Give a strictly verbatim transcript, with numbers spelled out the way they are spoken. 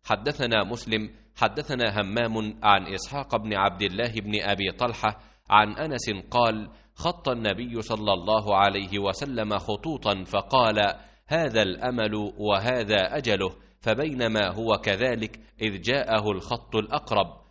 حدثنا مسلم حدثنا همام عن إسحاق بن عبد الله بن أبي طلحة عن أنس قال: خط النبي صلى الله عليه وسلم خطوطا فقال: هذا الأمل وهذا أجله، فبينما هو كذلك إذ جاءه الخط الأقرب